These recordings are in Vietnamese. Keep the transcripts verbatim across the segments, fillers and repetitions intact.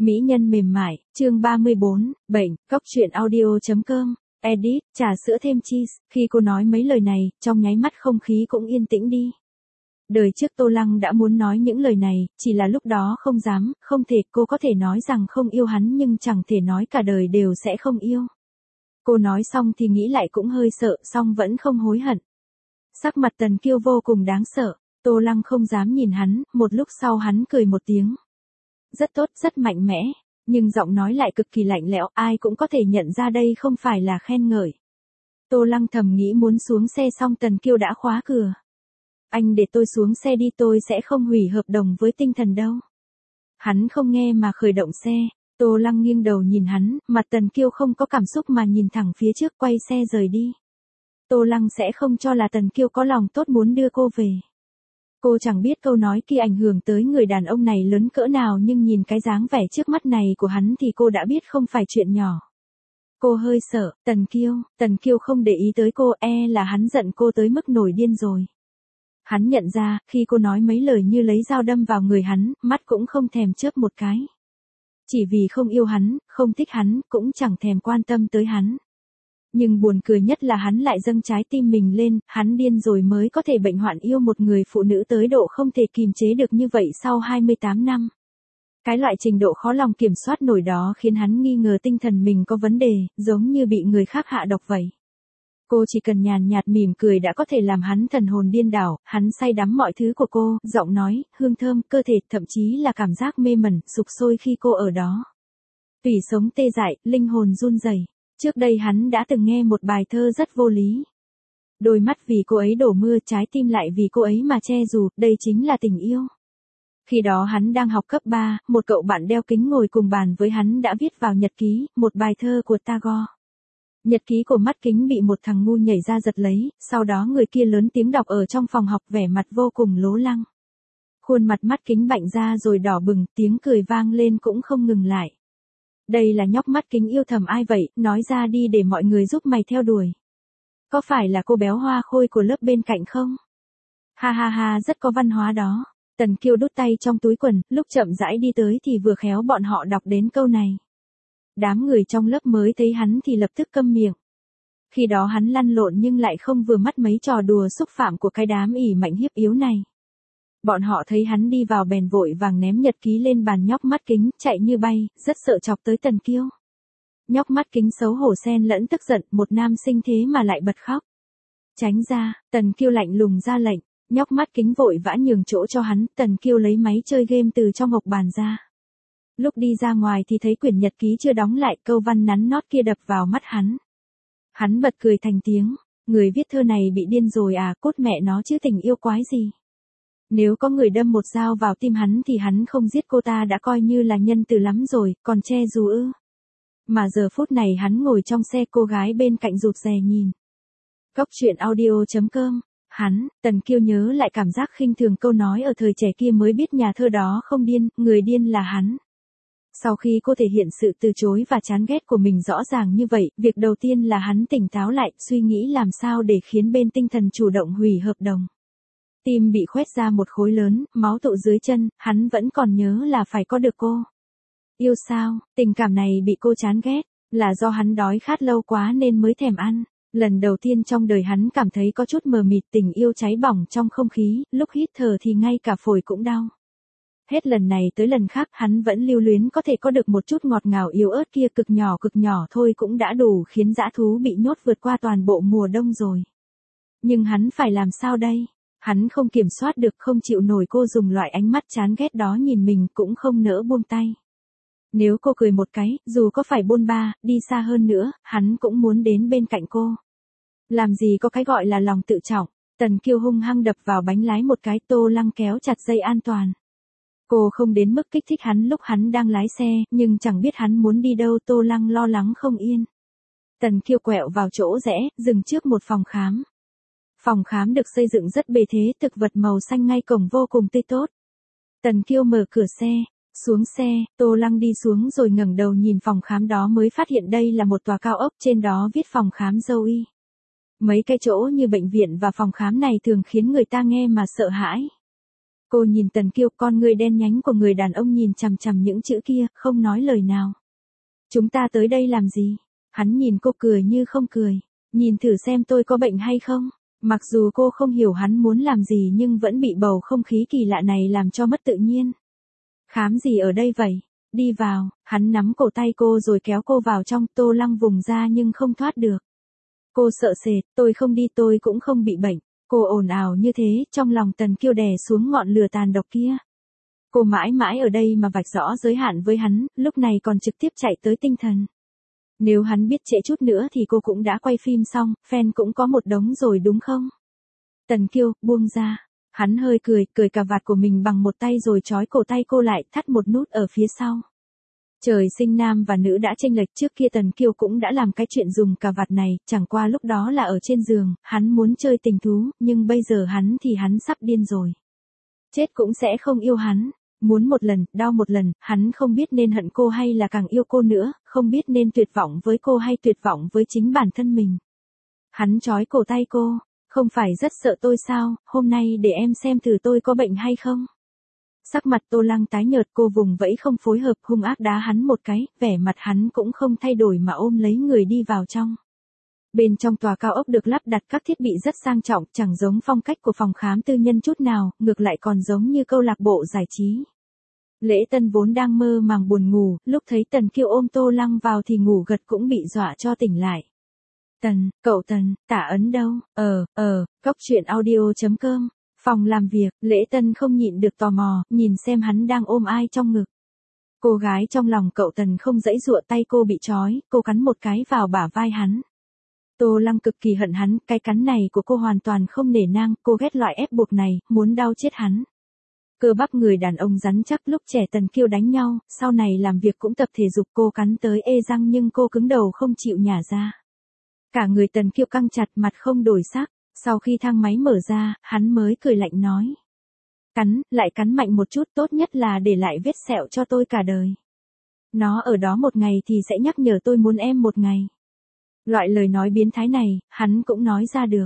Mỹ nhân mềm mại, chương ba mươi bốn, bệnh, cóc truyện audio.com, edit, trà sữa thêm cheese. Khi cô nói mấy lời này, trong nháy mắt không khí cũng yên tĩnh đi. Đời trước Tô Lăng đã muốn nói những lời này, chỉ là lúc đó không dám, không thể. Cô có thể nói rằng không yêu hắn nhưng chẳng thể nói cả đời đều sẽ không yêu. Cô nói xong thì nghĩ lại cũng hơi sợ, song vẫn không hối hận. Sắc mặt Tần Kiêu vô cùng đáng sợ, Tô Lăng không dám nhìn hắn, một lúc sau hắn cười một tiếng. Rất tốt, rất mạnh mẽ, nhưng giọng nói lại cực kỳ lạnh lẽo, ai cũng có thể nhận ra đây không phải là khen ngợi. Tô Lăng thầm nghĩ muốn xuống xe xong Tần Kiêu đã khóa cửa. Anh để tôi xuống xe đi, tôi sẽ không hủy hợp đồng với tinh thần đâu. Hắn không nghe mà khởi động xe. Tô Lăng nghiêng đầu nhìn hắn, mặt Tần Kiêu không có cảm xúc mà nhìn thẳng phía trước, quay xe rời đi. Tô Lăng sẽ không cho là Tần Kiêu có lòng tốt muốn đưa cô về. Cô chẳng biết câu nói kia ảnh hưởng tới người đàn ông này lớn cỡ nào, nhưng nhìn cái dáng vẻ trước mắt này của hắn thì cô đã biết không phải chuyện nhỏ. Cô hơi sợ, Tần Kiêu, Tần Kiêu không để ý tới cô, e là hắn giận cô tới mức nổi điên rồi. Hắn nhận ra, khi cô nói mấy lời như lấy dao đâm vào người hắn, mắt cũng không thèm chớp một cái. Chỉ vì không yêu hắn, không thích hắn, cũng chẳng thèm quan tâm tới hắn. Nhưng buồn cười nhất là hắn lại dâng trái tim mình lên, hắn điên rồi mới có thể bệnh hoạn yêu một người phụ nữ tới độ không thể kìm chế được như vậy sau hai mươi tám năm. Cái loại trình độ khó lòng kiểm soát nổi đó khiến hắn nghi ngờ tinh thần mình có vấn đề, giống như bị người khác hạ độc vậy. Cô chỉ cần nhàn nhạt mỉm cười đã có thể làm hắn thần hồn điên đảo, hắn say đắm mọi thứ của cô, giọng nói, hương thơm, cơ thể, thậm chí là cảm giác mê mẩn, sục sôi khi cô ở đó. Tủy sống tê dại, linh hồn run rẩy. Trước đây hắn đã từng nghe một bài thơ rất vô lý. Đôi mắt vì cô ấy đổ mưa, trái tim lại vì cô ấy mà che dù, đây chính là tình yêu. Khi đó hắn đang học cấp ba, một cậu bạn đeo kính ngồi cùng bàn với hắn đã viết vào nhật ký, một bài thơ của Tagore. Nhật ký của mắt kính bị một thằng ngu nhảy ra giật lấy, sau đó người kia lớn tiếng đọc ở trong phòng học, vẻ mặt vô cùng lố lăng. Khuôn mặt mắt kính bạnh ra rồi đỏ bừng, tiếng cười vang lên cũng không ngừng lại. Đây là nhóc mắt kính yêu thầm ai vậy, nói ra đi để mọi người giúp mày theo đuổi. Có phải là cô béo hoa khôi của lớp bên cạnh không? Ha ha ha, rất có văn hóa đó. Tần Kiêu đút tay trong túi quần, lúc chậm rãi đi tới thì vừa khéo bọn họ đọc đến câu này. Đám người trong lớp mới thấy hắn thì lập tức câm miệng. Khi đó hắn lăn lộn nhưng lại không vừa mắt mấy trò đùa xúc phạm của cái đám ỉ mạnh hiếp yếu này. Bọn họ thấy hắn đi vào bèn vội vàng ném nhật ký lên bàn nhóc mắt kính, chạy như bay, rất sợ chọc tới Tần Kiêu. Nhóc mắt kính xấu hổ xen lẫn tức giận, một nam sinh thế mà lại bật khóc. Tránh ra, Tần Kiêu lạnh lùng ra lệnh, nhóc mắt kính vội vã nhường chỗ cho hắn, Tần Kiêu lấy máy chơi game từ trong hộc bàn ra. Lúc đi ra ngoài thì thấy quyển nhật ký chưa đóng lại, câu văn nắn nót kia đập vào mắt hắn. Hắn bật cười thành tiếng, người viết thơ này bị điên rồi à, cốt mẹ nó chứ tình yêu quái gì. Nếu có người đâm một dao vào tim hắn thì hắn không giết cô ta đã coi như là nhân từ lắm rồi, còn che dù ư. Mà giờ phút này hắn ngồi trong xe, cô gái bên cạnh rụt rè nhìn. Cóc truyện audio.com, hắn, Tần Kiêu nhớ lại cảm giác khinh thường câu nói ở thời trẻ kia mới biết nhà thơ đó không điên, người điên là hắn. Sau khi cô thể hiện sự từ chối và chán ghét của mình rõ ràng như vậy, việc đầu tiên là hắn tỉnh táo lại, suy nghĩ làm sao để khiến bên tinh thần chủ động hủy hợp đồng. Tim bị khoét ra một khối lớn, máu tụ dưới chân, hắn vẫn còn nhớ là phải có được cô. Yêu sao, tình cảm này bị cô chán ghét, là do hắn đói khát lâu quá nên mới thèm ăn. Lần đầu tiên trong đời hắn cảm thấy có chút mờ mịt, tình yêu cháy bỏng trong không khí, lúc hít thở thì ngay cả phổi cũng đau. Hết lần này tới lần khác hắn vẫn lưu luyến có thể có được một chút ngọt ngào yếu ớt kia, cực nhỏ cực nhỏ thôi cũng đã đủ khiến dã thú bị nhốt vượt qua toàn bộ mùa đông rồi. Nhưng hắn phải làm sao đây? Hắn không kiểm soát được, không chịu nổi cô dùng loại ánh mắt chán ghét đó nhìn mình, cũng không nỡ buông tay. Nếu cô cười một cái, dù có phải bôn ba, đi xa hơn nữa, hắn cũng muốn đến bên cạnh cô. Làm gì có cái gọi là lòng tự trọng. Tần Kiêu hung hăng đập vào bánh lái một cái, Tô Lăng kéo chặt dây an toàn. Cô không đến mức kích thích hắn lúc hắn đang lái xe, nhưng chẳng biết hắn muốn đi đâu, Tô Lăng lo lắng không yên. Tần Kiêu quẹo vào chỗ rẽ, dừng trước một phòng khám. Phòng khám được xây dựng rất bề thế, thực vật màu xanh ngay cổng vô cùng tươi tốt. Tần Kiêu mở cửa xe, xuống xe, Tô Lăng đi xuống rồi ngẩng đầu nhìn phòng khám đó mới phát hiện đây là một tòa cao ốc, trên đó viết phòng khám Dâu Y. Mấy cái chỗ như bệnh viện và phòng khám này thường khiến người ta nghe mà sợ hãi. Cô nhìn Tần Kiêu, con người đen nhánh của người đàn ông nhìn chằm chằm những chữ kia, không nói lời nào. Chúng ta tới đây làm gì? Hắn nhìn cô cười như không cười. Nhìn thử xem tôi có bệnh hay không? Mặc dù cô không hiểu hắn muốn làm gì nhưng vẫn bị bầu không khí kỳ lạ này làm cho mất tự nhiên. Khám gì ở đây vậy? Đi vào, hắn nắm cổ tay cô rồi kéo cô vào trong. Tô Lăng vùng ra nhưng không thoát được. Cô sợ sệt, tôi không đi, tôi cũng không bị bệnh. Cô ồn ào như thế, trong lòng Tần Kiêu đè xuống ngọn lửa tàn độc kia. Cô mãi mãi ở đây mà vạch rõ giới hạn với hắn, lúc này còn trực tiếp chạy tới tinh thần. Nếu hắn biết trễ chút nữa thì cô cũng đã quay phim xong, fan cũng có một đống rồi đúng không? Tần Kiêu, buông ra. Hắn hơi cười, cười cà vạt của mình bằng một tay rồi trói cổ tay cô lại, thắt một nút ở phía sau. Trời sinh nam và nữ đã chênh lệch, trước kia Tần Kiêu cũng đã làm cái chuyện dùng cà vạt này, chẳng qua lúc đó là ở trên giường, hắn muốn chơi tình thú, nhưng bây giờ hắn thì hắn sắp điên rồi. Chết cũng sẽ không yêu hắn. Muốn một lần, đau một lần, hắn không biết nên hận cô hay là càng yêu cô nữa, không biết nên tuyệt vọng với cô hay tuyệt vọng với chính bản thân mình. Hắn trói cổ tay cô, không phải rất sợ tôi sao, hôm nay để em xem thử tôi có bệnh hay không. Sắc mặt Tô Lăng tái nhợt, cô vùng vẫy không phối hợp, hung ác đá hắn một cái, vẻ mặt hắn cũng không thay đổi mà ôm lấy người đi vào trong. Bên trong tòa cao ốc được lắp đặt các thiết bị rất sang trọng, chẳng giống phong cách của phòng khám tư nhân chút nào, ngược lại còn giống như câu lạc bộ giải trí. Lễ Tân vốn đang mơ màng buồn ngủ, lúc thấy Tần Kiêu ôm Tô Lăng vào thì ngủ gật cũng bị dọa cho tỉnh lại. Tần, cậu Tần, Tả Ấn đâu? Ờ, ờ, cóc truyện audio chấm com. Phòng làm việc, Lễ Tân không nhịn được tò mò, nhìn xem hắn đang ôm ai trong ngực. Cô gái trong lòng cậu Tần không dãy dụa, tay cô bị trói, cô cắn một cái vào bả vai hắn. Tô Lăng cực kỳ hận hắn, cái cắn này của cô hoàn toàn không nể nang, cô ghét loại ép buộc này, muốn đau chết hắn. Cơ bắp người đàn ông rắn chắc, lúc trẻ Tần Kiêu đánh nhau, sau này làm việc cũng tập thể dục, cô cắn tới ê răng nhưng cô cứng đầu không chịu nhả ra. Cả người Tần Kiêu căng chặt, mặt không đổi sắc, sau khi thang máy mở ra, hắn mới cười lạnh nói. Cắn, lại cắn mạnh một chút, tốt nhất là để lại vết sẹo cho tôi cả đời. Nó ở đó một ngày thì sẽ nhắc nhở tôi muốn em một ngày. Loại lời nói biến thái này, hắn cũng nói ra được.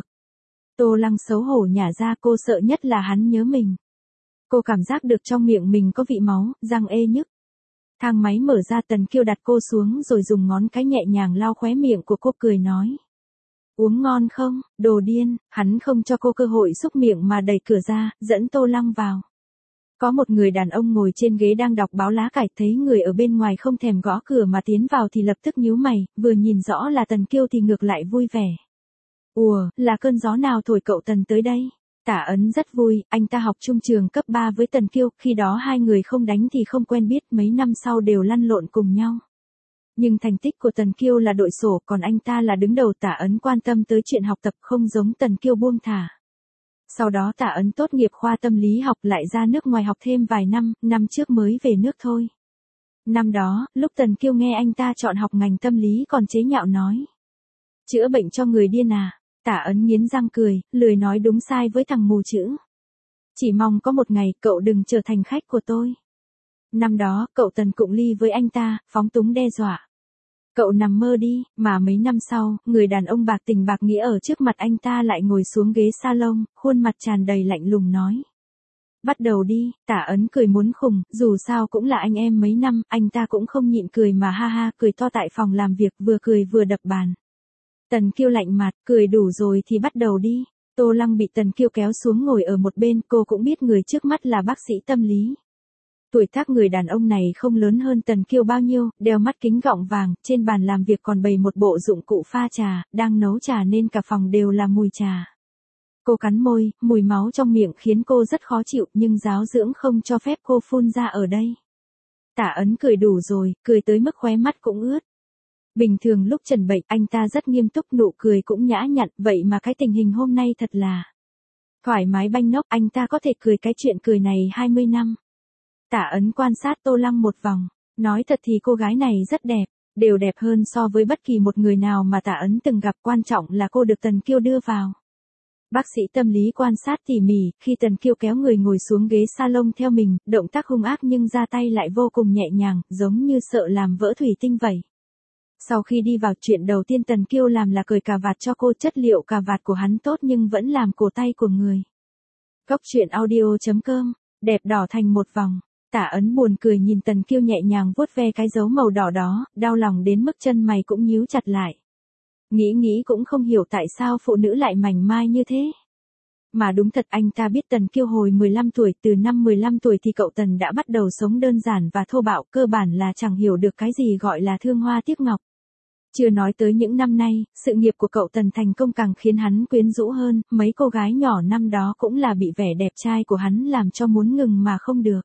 Tô Lăng xấu hổ nhả ra, cô sợ nhất là hắn nhớ mình. Cô cảm giác được trong miệng mình có vị máu, răng ê nhức. Thang máy mở ra, Tần Kiêu đặt cô xuống rồi dùng ngón cái nhẹ nhàng lau khóe miệng của cô, cười nói. Uống ngon không, đồ điên, hắn không cho cô cơ hội xúc miệng mà đẩy cửa ra, dẫn Tô Lăng vào. Có một người đàn ông ngồi trên ghế đang đọc báo lá cải, thấy người ở bên ngoài không thèm gõ cửa mà tiến vào thì lập tức nhíu mày, vừa nhìn rõ là Tần Kiêu thì ngược lại vui vẻ. Ùa, là cơn gió nào thổi cậu Tần tới đây? Tả Ấn rất vui, anh ta học chung trường cấp ba với Tần Kiêu, khi đó hai người không đánh thì không quen biết, mấy năm sau đều lăn lộn cùng nhau. Nhưng thành tích của Tần Kiêu là đội sổ, còn anh ta là đứng đầu. Tả Ấn quan tâm tới chuyện học tập, không giống Tần Kiêu buông thả. Sau đó Tả Ấn tốt nghiệp khoa tâm lý học, lại ra nước ngoài học thêm vài năm, năm trước mới về nước thôi. Năm đó, lúc Tần Kiêu nghe anh ta chọn học ngành tâm lý còn chế nhạo nói. Chữa bệnh cho người điên à? Tả Ấn nghiến răng cười, lười nói đúng sai với thằng mù chữ. Chỉ mong có một ngày cậu đừng trở thành khách của tôi. Năm đó, cậu Tần cụng ly với anh ta, phóng túng đe dọa. Cậu nằm mơ đi, mà mấy năm sau, người đàn ông bạc tình bạc nghĩa ở trước mặt anh ta lại ngồi xuống ghế salon, khuôn mặt tràn đầy lạnh lùng nói. Bắt đầu đi. Tả Ấn cười muốn khùng, dù sao cũng là anh em mấy năm, anh ta cũng không nhịn cười mà ha ha cười to tại phòng làm việc, vừa cười vừa đập bàn. Tần Kiêu lạnh mặt, cười đủ rồi thì bắt đầu đi. Tô Lăng bị Tần Kiêu kéo xuống ngồi ở một bên, cô cũng biết người trước mắt là bác sĩ tâm lý. Tuổi tác người đàn ông này không lớn hơn Tần Kiêu bao nhiêu, đeo mắt kính gọng vàng, trên bàn làm việc còn bày một bộ dụng cụ pha trà, đang nấu trà nên cả phòng đều là mùi trà. Cô cắn môi, mùi máu trong miệng khiến cô rất khó chịu, nhưng giáo dưỡng không cho phép cô phun ra ở đây. Tả Ấn cười đủ rồi, cười tới mức khóe mắt cũng ướt. Bình thường lúc trần bệnh, anh ta rất nghiêm túc, nụ cười cũng nhã nhặn, vậy mà cái tình hình hôm nay thật là thoải mái banh nốc, anh ta có thể cười cái chuyện cười này hai mươi năm. Tả Ấn quan sát Tô Lăng một vòng, nói thật thì cô gái này rất đẹp, đều đẹp hơn so với bất kỳ một người nào mà Tả Ấn từng gặp, quan trọng là cô được Tần Kiêu đưa vào. Bác sĩ tâm lý quan sát tỉ mỉ, khi Tần Kiêu kéo người ngồi xuống ghế salon theo mình, động tác hung ác nhưng ra tay lại vô cùng nhẹ nhàng, giống như sợ làm vỡ thủy tinh vậy. Sau khi đi vào, chuyện đầu tiên Tần Kiêu làm là cởi cà vạt cho cô, chất liệu cà vạt của hắn tốt nhưng vẫn làm cổ tay của người. Cóc truyện audio chấm com Đẹp đỏ thành một vòng. Tả Ấn buồn cười nhìn Tần Kiêu nhẹ nhàng vuốt ve cái dấu màu đỏ đó, đau lòng đến mức chân mày cũng nhíu chặt lại. Nghĩ nghĩ cũng không hiểu tại sao phụ nữ lại mảnh mai như thế. Mà đúng thật anh ta biết Tần Kiêu hồi mười lăm tuổi, từ năm mười lăm tuổi thì cậu Tần đã bắt đầu sống đơn giản và thô bạo, cơ bản là chẳng hiểu được cái gì gọi là thương hoa tiếc ngọc. Chưa nói tới những năm nay, sự nghiệp của cậu Tần thành công càng khiến hắn quyến rũ hơn, mấy cô gái nhỏ năm đó cũng là bị vẻ đẹp trai của hắn làm cho muốn ngừng mà không được.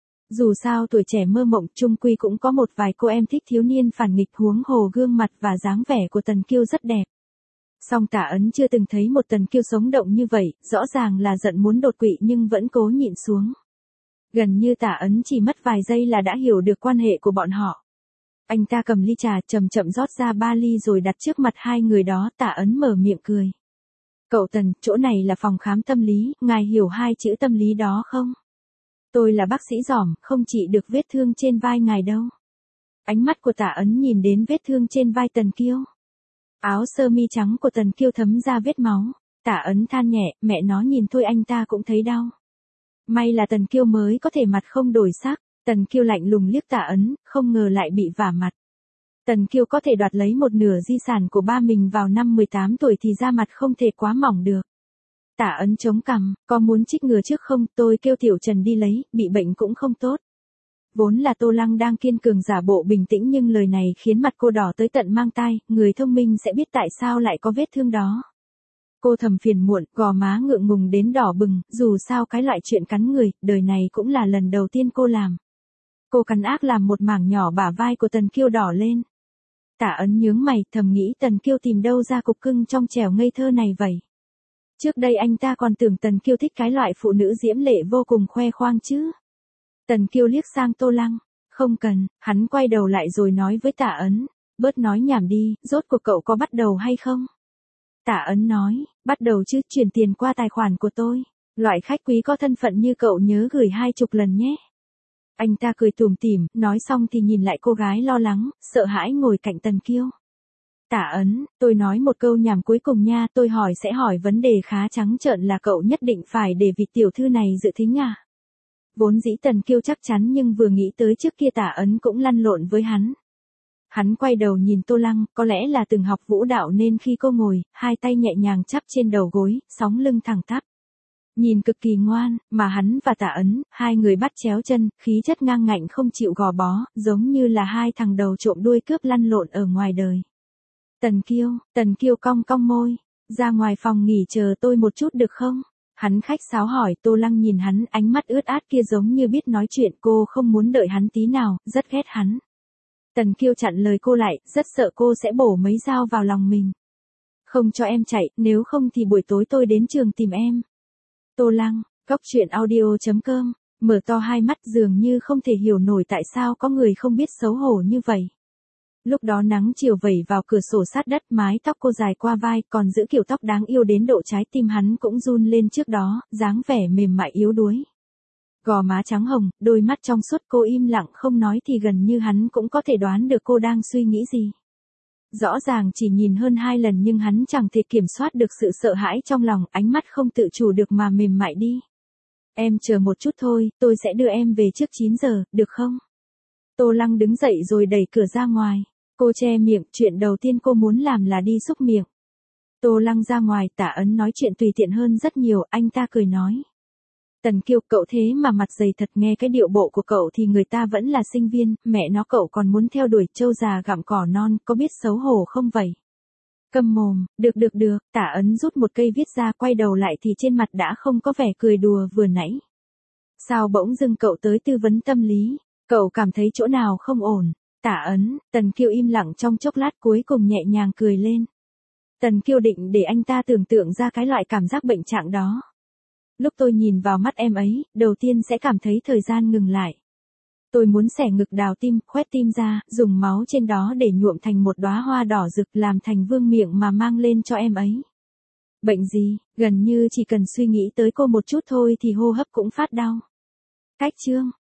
Dù sao tuổi trẻ mơ mộng chung quy cũng có một vài cô em thích thiếu niên phản nghịch, huống hồ gương mặt và dáng vẻ của Tần Kiêu rất đẹp. Song Tả Ấn chưa từng thấy một Tần Kiêu sống động như vậy, rõ ràng là giận muốn đột quỵ nhưng vẫn cố nhịn xuống. Gần như Tả Ấn chỉ mất vài giây là đã hiểu được quan hệ của bọn họ. Anh ta cầm ly trà chậm chậm rót ra ba ly rồi đặt trước mặt hai người đó. Tả Ấn mở miệng cười. Cậu Tần, chỗ này là phòng khám tâm lý, ngài hiểu hai chữ tâm lý đó không? Tôi là bác sĩ giỏi, không trị được vết thương trên vai ngài đâu. Ánh mắt của Tả Ấn nhìn đến vết thương trên vai Tần Kiêu. Áo sơ mi trắng của Tần Kiêu thấm ra vết máu. Tả Ấn than nhẹ, mẹ nó nhìn thôi anh ta cũng thấy đau. May là Tần Kiêu mới có thể mặt không đổi sắc. Tần Kiêu lạnh lùng liếc Tả Ấn, không ngờ lại bị vả mặt. Tần Kiêu có thể đoạt lấy một nửa di sản của ba mình vào năm mười tám tuổi thì da mặt không thể quá mỏng được. Tả Ấn chống cằm, có muốn trích ngừa trước không? Tôi kêu Tiểu Trần đi lấy, bị bệnh cũng không tốt. Vốn là Tô Lăng đang kiên cường giả bộ bình tĩnh nhưng lời này khiến mặt cô đỏ tới tận mang tai, người thông minh sẽ biết tại sao lại có vết thương đó. Cô thầm phiền muộn, gò má ngượng ngùng đến đỏ bừng, dù sao cái loại chuyện cắn người, đời này cũng là lần đầu tiên cô làm. Cô cắn ác làm một mảng nhỏ bả vai của Tần Kiêu đỏ lên. Tả Ấn nhướng mày, thầm nghĩ Tần Kiêu tìm đâu ra cục cưng trong trẻo ngây thơ này vậy. Trước đây anh ta còn tưởng Tần Kiêu thích cái loại phụ nữ diễm lệ vô cùng khoe khoang chứ. Tần Kiêu liếc sang Tô Lăng, không cần, hắn quay đầu lại rồi nói với Tả Ấn, bớt nói nhảm đi, rốt cuộc cậu có bắt đầu hay không? Tả Ấn nói, bắt đầu chứ, chuyển tiền qua tài khoản của tôi, loại khách quý có thân phận như cậu nhớ gửi hai chục lần nhé. Anh ta cười tủm tỉm, nói xong thì nhìn lại cô gái lo lắng, sợ hãi ngồi cạnh Tần Kiêu. Tả Ấn, tôi nói một câu nhảm cuối cùng nha, tôi hỏi sẽ hỏi vấn đề khá trắng trợn là cậu nhất định phải để vị tiểu thư này dự thính à? Vốn dĩ Tần Kiêu chắc chắn nhưng vừa nghĩ tới trước kia Tả Ấn cũng lăn lộn với hắn. Hắn quay đầu nhìn Tô Lăng, có lẽ là từng học vũ đạo nên khi cô ngồi, hai tay nhẹ nhàng chắp trên đầu gối, sóng lưng thẳng tắp. Nhìn cực kỳ ngoan, mà hắn và Tả Ấn, hai người bắt chéo chân, khí chất ngang ngạnh không chịu gò bó, giống như là hai thằng đầu trộm đuôi cướp lăn lộn ở ngoài đời. Tần Kiêu, Tần Kiêu cong cong môi, ra ngoài phòng nghỉ chờ tôi một chút được không? Hắn khách sáo hỏi. Tô Lăng nhìn hắn, ánh mắt ướt át kia giống như biết nói chuyện, cô không muốn đợi hắn tí nào, rất ghét hắn. Tần Kiêu chặn lời cô lại, rất sợ cô sẽ bổ mấy dao vào lòng mình. Không cho em chạy, nếu không thì buổi tối tôi đến trường tìm em. Tô Lăng, Cóc Truyện Audio chấm com, mở to hai mắt dường như không thể hiểu nổi tại sao có người không biết xấu hổ như vậy. Lúc đó nắng chiều vẩy vào cửa sổ sát đất, mái tóc cô dài qua vai, còn giữ kiểu tóc đáng yêu đến độ trái tim hắn cũng run lên trước đó, dáng vẻ mềm mại yếu đuối. Gò má trắng hồng, đôi mắt trong suốt, cô im lặng không nói thì gần như hắn cũng có thể đoán được cô đang suy nghĩ gì. Rõ ràng chỉ nhìn hơn hai lần nhưng hắn chẳng thể kiểm soát được sự sợ hãi trong lòng, ánh mắt không tự chủ được mà mềm mại đi. Em chờ một chút thôi, tôi sẽ đưa em về trước chín giờ, được không? Tô Lăng đứng dậy rồi đẩy cửa ra ngoài. Cô che miệng, chuyện đầu tiên cô muốn làm là đi xúc miệng. Tô Lăng ra ngoài, Tả Ấn nói chuyện tùy tiện hơn rất nhiều, anh ta cười nói. Tần Kiêu, cậu thế mà mặt dày thật, nghe cái điệu bộ của cậu thì người ta vẫn là sinh viên, mẹ nó cậu còn muốn theo đuổi trâu già gặm cỏ non, có biết xấu hổ không vậy? Câm mồm, được được được, Tả Ấn rút một cây viết ra, quay đầu lại thì trên mặt đã không có vẻ cười đùa vừa nãy. Sao bỗng dưng cậu tới tư vấn tâm lý, cậu cảm thấy chỗ nào không ổn? Tả Ấn, Tần Kiêu im lặng trong chốc lát cuối cùng nhẹ nhàng cười lên. Tần Kiêu định để anh ta tưởng tượng ra cái loại cảm giác bệnh trạng đó. Lúc tôi nhìn vào mắt em ấy, đầu tiên sẽ cảm thấy thời gian ngừng lại. Tôi muốn xẻ ngực đào tim, khoét tim ra, dùng máu trên đó để nhuộm thành một đóa hoa đỏ rực làm thành vương miện mà mang lên cho em ấy. Bệnh gì, gần như chỉ cần suy nghĩ tới cô một chút thôi thì hô hấp cũng phát đau. Cách chương.